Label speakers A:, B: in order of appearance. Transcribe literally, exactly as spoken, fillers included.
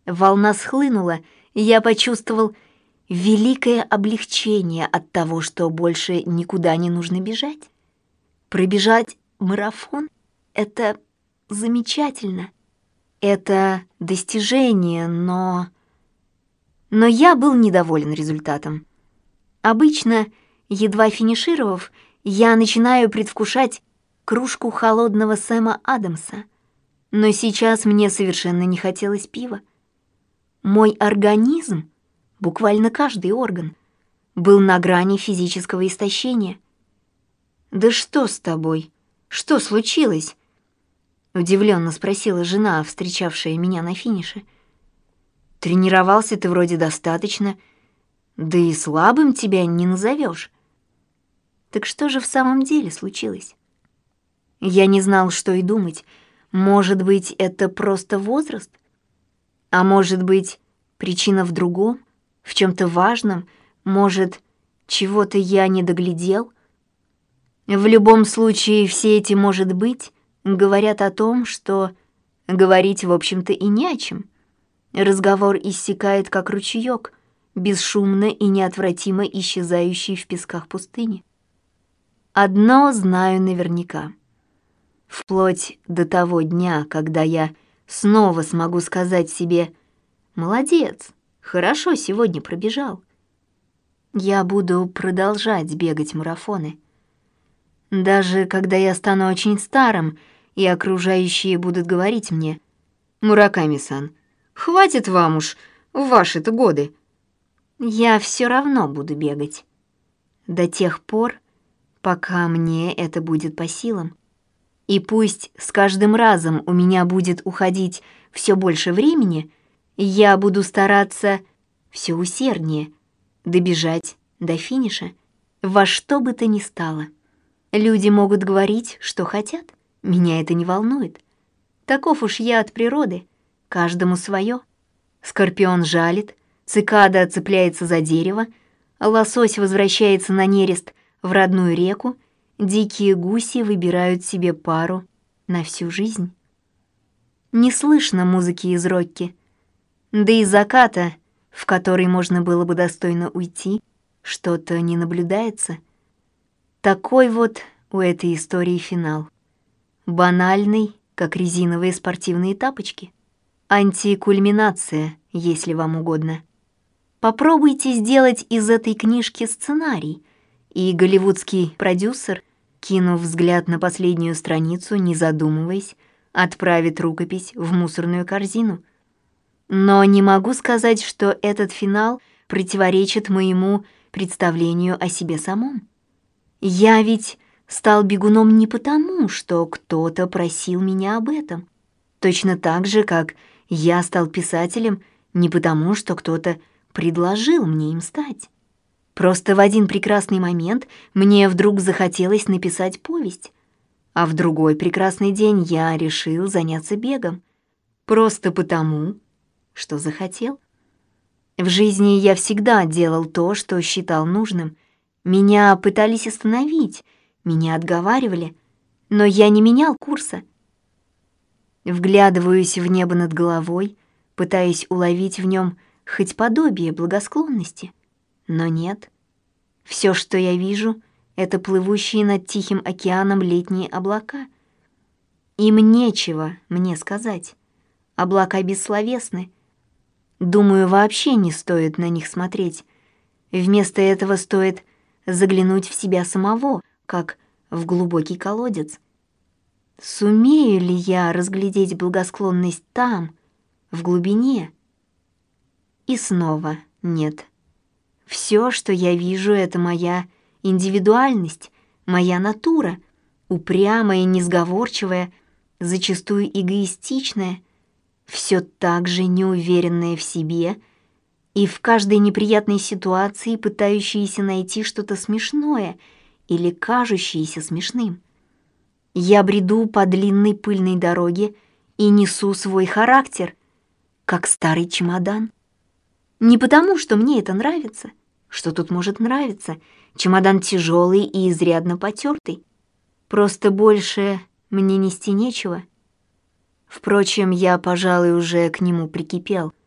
A: Волна схлынула, и я почувствовал великое облегчение от того, что больше никуда не нужно бежать. Пробежать марафон — это замечательно. Это достижение, но... Но я был недоволен результатом. Обычно, едва финишировав, я начинаю предвкушать кружку холодного Сэма Адамса. Но сейчас мне совершенно не хотелось пива. Мой организм, буквально каждый орган, был на грани физического истощения. «Да что с тобой? Что случилось?» — удивленно спросила жена, встречавшая меня на финише. «Тренировался ты вроде достаточно, да и слабым тебя не назовешь». Так что же в самом деле случилось? Я не знал, что и думать. Может быть, это просто возраст? А может быть, причина в другом, в чем-то важном? Может, чего-то я не доглядел? В любом случае, все эти «может быть» говорят о том, что говорить, в общем-то, и не о чем. Разговор иссякает, как ручеёк, бесшумно и неотвратимо исчезающий в песках пустыни. Одно знаю наверняка. Вплоть до того дня, когда я снова смогу сказать себе «Молодец, хорошо сегодня пробежал», я буду продолжать бегать марафоны. Даже когда я стану очень старым, и окружающие будут говорить мне: «Мураками-сан, хватит вам уж в ваши-то годы», я все равно буду бегать. До тех пор, пока мне это будет по силам. И пусть с каждым разом у меня будет уходить все больше времени, я буду стараться все усерднее добежать до финиша во что бы то ни стало. Люди могут говорить, что хотят, меня это не волнует. Таков уж я от природы, каждому свое. Скорпион жалит, цикада цепляется за дерево, лосось возвращается на нерест в родную реку, дикие гуси выбирают себе пару на всю жизнь. Не слышно музыки из Рокки, да и заката, в который можно было бы достойно уйти, что-то не наблюдается. Такой вот у этой истории финал. Банальный, как резиновые спортивные тапочки. Антикульминация, если вам угодно. Попробуйте сделать из этой книжки сценарий, и голливудский продюсер, кинув взгляд на последнюю страницу, не задумываясь, отправит рукопись в мусорную корзину. Но не могу сказать, что этот финал противоречит моему представлению о себе самом. Я ведь стал бегуном не потому, что кто-то просил меня об этом. Точно так же, как я стал писателем не потому, что кто-то предложил мне им стать. Просто в один прекрасный момент мне вдруг захотелось написать повесть, а в другой прекрасный день я решил заняться бегом. Просто потому, что захотел. В жизни я всегда делал то, что считал нужным. Меня пытались остановить, меня отговаривали, но я не менял курса. Вглядываюсь в небо над головой, пытаясь уловить в нем хоть подобие благосклонности, но нет. Все, что я вижу, это плывущие над Тихим океаном летние облака. Им нечего мне сказать. Облака бессловесны. Думаю, вообще не стоит на них смотреть. Вместо этого стоит заглянуть в себя самого, как в глубокий колодец. Сумею ли я разглядеть благосклонность там, в глубине? И снова нет. Все, что я вижу, это моя индивидуальность, моя натура, упрямая, несговорчивая, зачастую эгоистичная, все так же неуверенная в себе и в каждой неприятной ситуации пытающаяся найти что-то смешное или кажущееся смешным. Я бреду по длинной пыльной дороге и несу свой характер, как старый чемодан. Не потому, что мне это нравится. Что тут может нравиться? Чемодан тяжелый и изрядно потертый. Просто больше мне нести нечего. Впрочем, я, пожалуй, уже к нему прикипел.